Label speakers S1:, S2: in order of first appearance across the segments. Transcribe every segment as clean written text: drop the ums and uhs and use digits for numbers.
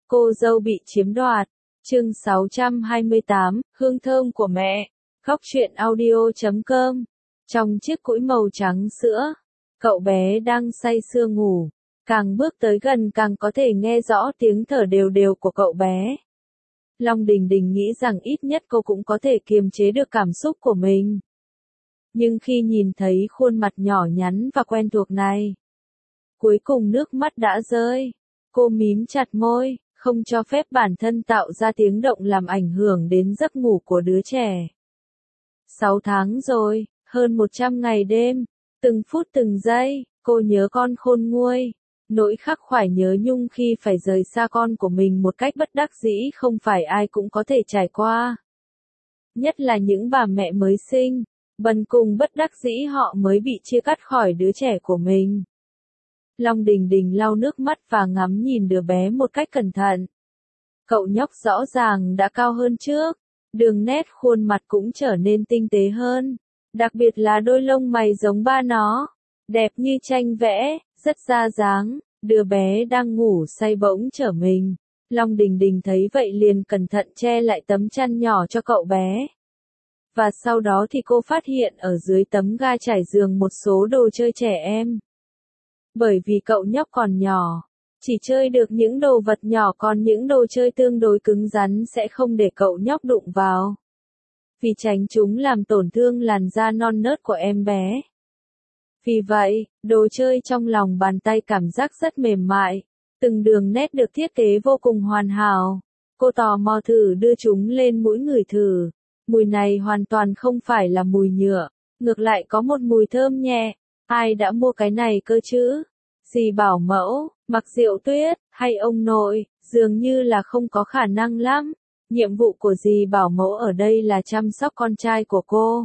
S1: Cô dâu bị chiếm đoạt. Chương 628, hương thơm của mẹ. Góc truyện audio.com. Trong chiếc cũi màu trắng sữa, cậu bé đang say sưa ngủ. Càng bước tới gần càng có thể nghe rõ tiếng thở đều đều của cậu bé. Long Đình Đình nghĩ rằng ít nhất cô cũng có thể kiềm chế được cảm xúc của mình. Nhưng khi nhìn thấy khuôn mặt nhỏ nhắn và quen thuộc này, cuối cùng nước mắt đã rơi. Cô mím chặt môi, không cho phép bản thân tạo ra tiếng động làm ảnh hưởng đến giấc ngủ của đứa trẻ. 6 tháng rồi, hơn 100 ngày đêm, từng phút từng giây, cô nhớ con khôn nguôi. Nỗi khắc khoải nhớ nhung khi phải rời xa con của mình một cách bất đắc dĩ không phải ai cũng có thể trải qua. Nhất là những bà mẹ mới sinh, bần cùng bất đắc dĩ họ mới bị chia cắt khỏi đứa trẻ của mình. Long Đình Đình lau nước mắt và ngắm nhìn đứa bé một cách cẩn thận. Cậu nhóc rõ ràng đã cao hơn trước, đường nét khuôn mặt cũng trở nên tinh tế hơn, đặc biệt là đôi lông mày giống ba nó, đẹp như tranh vẽ, rất ra dáng. Đứa bé đang ngủ say bỗng trở mình. Long Đình Đình thấy vậy liền cẩn thận che lại tấm chăn nhỏ cho cậu bé. Và sau đó thì cô phát hiện ở dưới tấm ga trải giường một số đồ chơi trẻ em. Bởi vì cậu nhóc còn nhỏ, chỉ chơi được những đồ vật nhỏ, còn những đồ chơi tương đối cứng rắn sẽ không để cậu nhóc đụng vào. Vì tránh chúng làm tổn thương làn da non nớt của em bé. Vì vậy, đồ chơi trong lòng bàn tay cảm giác rất mềm mại, từng đường nét được thiết kế vô cùng hoàn hảo. Cô tò mò thử đưa chúng lên mũi ngửi thử. Mùi này hoàn toàn không phải là mùi nhựa, ngược lại có một mùi thơm nhẹ. Ai đã mua cái này cơ chứ? Dì bảo mẫu, Mặc Diệu Tuyết, hay ông nội? Dường như là không có khả năng lắm. Nhiệm vụ của dì bảo mẫu ở đây là chăm sóc con trai của cô.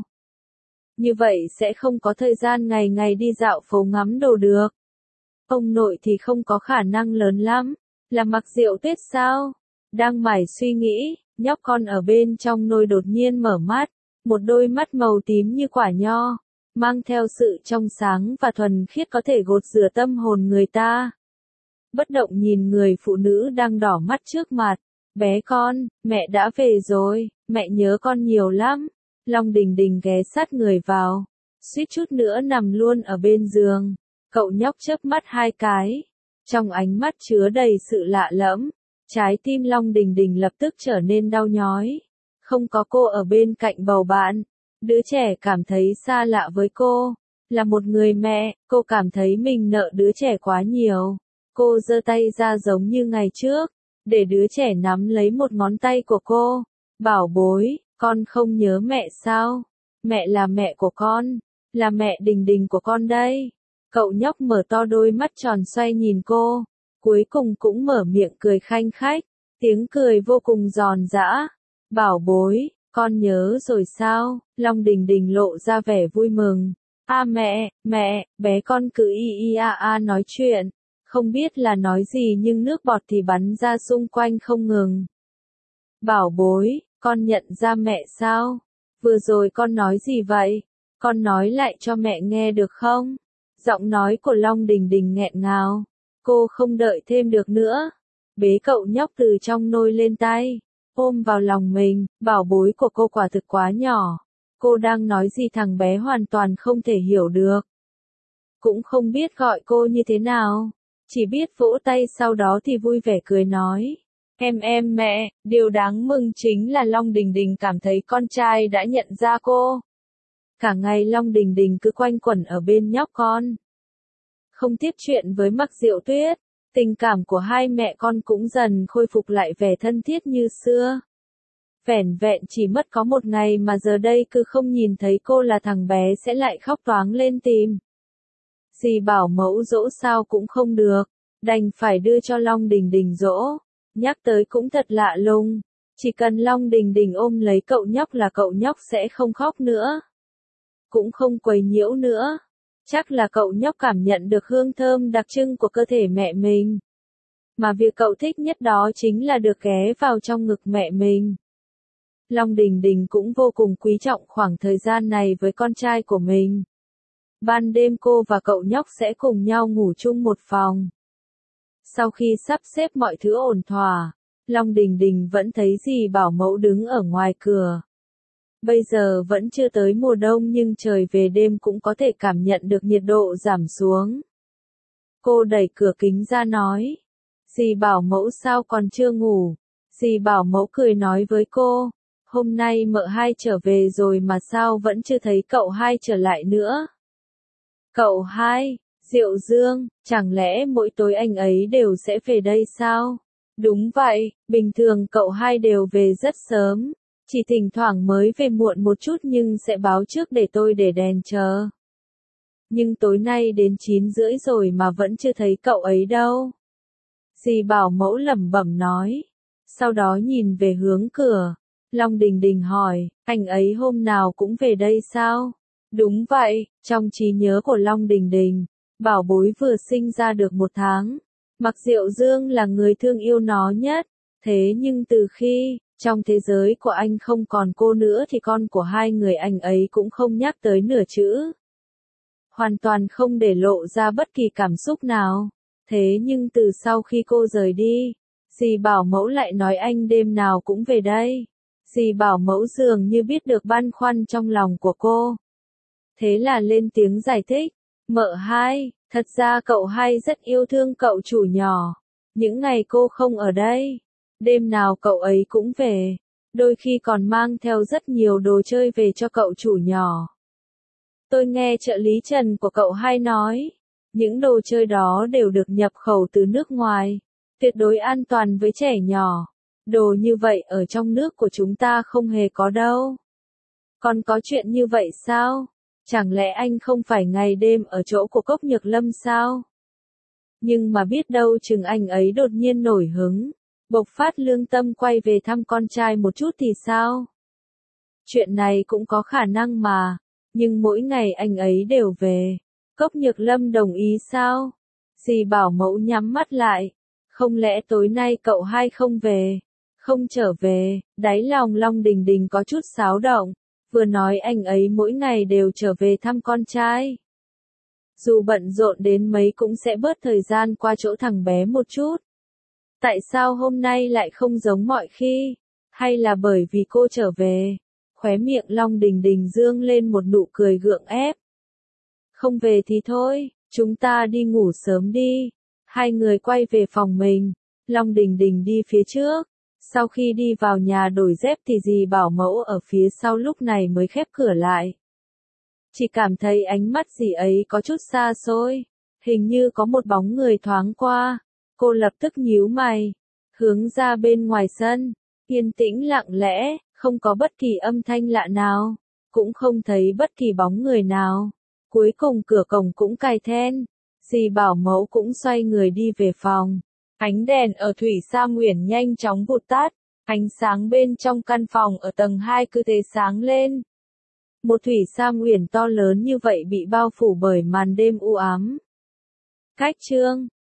S1: Như vậy sẽ không có thời gian ngày ngày đi dạo phố ngắm đồ được. Ông nội thì không có khả năng lớn lắm. Là Mặc Diệu Tuyết sao? Đang mải suy nghĩ, nhóc con ở bên trong nôi đột nhiên mở mắt. Một đôi mắt màu tím như quả nho, mang theo sự trong sáng và thuần khiết có thể gột rửa tâm hồn người ta. Bất động nhìn người phụ nữ đang đỏ mắt trước mặt. Bé con, mẹ đã về rồi, mẹ nhớ con nhiều lắm. Long Đình Đình ghé sát người vào, suýt chút nữa nằm luôn ở bên giường. Cậu nhóc chớp mắt 2 cái, trong ánh mắt chứa đầy sự lạ lẫm. Trái tim Long Đình Đình lập tức trở nên đau nhói. Không có cô ở bên cạnh bầu bạn, đứa trẻ cảm thấy xa lạ với cô. Là một người mẹ, cô cảm thấy mình nợ đứa trẻ quá nhiều. Cô giơ tay ra giống như ngày trước, để đứa trẻ nắm lấy một ngón tay của cô. Bảo bối, con không nhớ mẹ sao? Mẹ là mẹ của con, là mẹ Đình Đình của con đây. Cậu nhóc mở to đôi mắt tròn xoay nhìn cô, cuối cùng cũng mở miệng cười khanh khách, tiếng cười vô cùng giòn giã. Bảo bối, con nhớ rồi sao? Long Đình Đình lộ ra vẻ vui mừng. À mẹ, bé con cứ y nói chuyện, không biết là nói gì nhưng nước bọt thì bắn ra xung quanh không ngừng. Bảo bối, con nhận ra mẹ sao? Vừa rồi con nói gì vậy? Con nói lại cho mẹ nghe được không? Giọng nói của Long Đình Đình nghẹn ngào. Cô không đợi thêm được nữa. Bế cậu nhóc từ trong nôi lên tay, ôm vào lòng mình. Bảo bối của cô quả thực quá nhỏ. Cô đang nói gì thằng bé hoàn toàn không thể hiểu được. Cũng không biết gọi cô như thế nào. Chỉ biết vỗ tay sau đó thì vui vẻ cười nói. Em mẹ, điều đáng mừng chính là Long Đình Đình cảm thấy con trai đã nhận ra cô. Cả ngày Long Đình Đình cứ quanh quẩn ở bên nhóc con. Không tiếp chuyện với Mặc Diệu Tuyết, tình cảm của hai mẹ con cũng dần khôi phục lại vẻ thân thiết như xưa. Vẻn vẹn chỉ mất có 1 ngày mà giờ đây cứ không nhìn thấy cô là thằng bé sẽ lại khóc toáng lên tìm. Dì bảo mẫu dỗ sao cũng không được, đành phải đưa cho Long Đình Đình dỗ. Nhắc tới cũng thật lạ lùng, chỉ cần Long Đình Đình ôm lấy cậu nhóc là cậu nhóc sẽ không khóc nữa, cũng không quấy nhiễu nữa. Chắc là cậu nhóc cảm nhận được hương thơm đặc trưng của cơ thể mẹ mình. Mà việc cậu thích nhất đó chính là được ghé vào trong ngực mẹ mình. Long Đình Đình cũng vô cùng quý trọng khoảng thời gian này với con trai của mình. Ban đêm cô và cậu nhóc sẽ cùng nhau ngủ chung một phòng. Sau khi sắp xếp mọi thứ ổn thỏa, Long Đình Đình vẫn thấy dì bảo mẫu đứng ở ngoài cửa. Bây giờ vẫn chưa tới mùa đông nhưng trời về đêm cũng có thể cảm nhận được nhiệt độ giảm xuống. Cô đẩy cửa kính ra nói, dì bảo mẫu sao còn chưa ngủ? Dì bảo mẫu cười nói với cô, hôm nay mợ hai trở về rồi mà sao vẫn chưa thấy cậu hai trở lại nữa? Cậu hai, Diệu Dương, chẳng lẽ mỗi tối anh ấy đều sẽ về đây sao? Đúng vậy, bình thường cậu hai đều về rất sớm, chỉ thỉnh thoảng mới về muộn một chút nhưng sẽ báo trước để tôi để đèn chờ. Nhưng tối nay đến 9:30 rồi mà vẫn chưa thấy cậu ấy đâu. Dì bảo mẫu lẩm bẩm nói, sau đó nhìn về hướng cửa. Long Đình Đình hỏi, anh ấy hôm nào cũng về đây sao? Đúng vậy, trong trí nhớ của Long Đình Đình, bảo bối vừa sinh ra được 1 tháng. Mặc Diệu Dương là người thương yêu nó nhất, thế nhưng từ khi, trong thế giới của anh không còn cô nữa thì con của hai người anh ấy cũng không nhắc tới nửa chữ. Hoàn toàn không để lộ ra bất kỳ cảm xúc nào. Thế nhưng từ sau khi cô rời đi, dì bảo mẫu lại nói anh đêm nào cũng về đây. Dì bảo mẫu dường như biết được băn khoăn trong lòng của cô. Thế là lên tiếng giải thích, mợ hai, thật ra cậu hai rất yêu thương cậu chủ nhỏ. Những ngày cô không ở đây, đêm nào cậu ấy cũng về, đôi khi còn mang theo rất nhiều đồ chơi về cho cậu chủ nhỏ. Tôi nghe trợ lý Trần của cậu hai nói, những đồ chơi đó đều được nhập khẩu từ nước ngoài, tuyệt đối an toàn với trẻ nhỏ. Đồ như vậy ở trong nước của chúng ta không hề có đâu. Còn có chuyện như vậy sao? Chẳng lẽ anh không phải ngày đêm ở chỗ của Cốc Nhược Lâm sao? Nhưng mà biết đâu chừng anh ấy đột nhiên nổi hứng, bộc phát lương tâm quay về thăm con trai một chút thì sao? Chuyện này cũng có khả năng mà, nhưng mỗi ngày anh ấy đều về. Cốc Nhược Lâm đồng ý sao? Dì bảo mẫu nhắm mắt lại. Không lẽ tối nay cậu hai không về? Không trở về, đáy lòng Long Đình Đình có chút xáo động. Vừa nói anh ấy mỗi ngày đều trở về thăm con trai. Dù bận rộn đến mấy cũng sẽ bớt thời gian qua chỗ thằng bé một chút. Tại sao hôm nay lại không giống mọi khi? Hay là bởi vì cô trở về? Khóe miệng Long Đình Đình dương lên một nụ cười gượng ép. Không về thì thôi, chúng ta đi ngủ sớm đi. Hai người quay về phòng mình. Long Đình Đình đi phía trước. Sau khi đi vào nhà đổi dép thì dì bảo mẫu ở phía sau lúc này mới khép cửa lại. Chỉ cảm thấy ánh mắt dì ấy có chút xa xôi, hình như có một bóng người thoáng qua. Cô lập tức nhíu mày, hướng ra bên ngoài sân, yên tĩnh lặng lẽ, không có bất kỳ âm thanh lạ nào, cũng không thấy bất kỳ bóng người nào. Cuối cùng cửa cổng cũng cài then, dì bảo mẫu cũng xoay người đi về phòng. Ánh đèn ở Thủy Sa Nguyễn nhanh chóng vụt tắt, ánh sáng bên trong căn phòng ở tầng 2 cứ thế sáng lên. Một Thủy Sa Nguyễn to lớn như vậy bị bao phủ bởi màn đêm u ám. Cách chương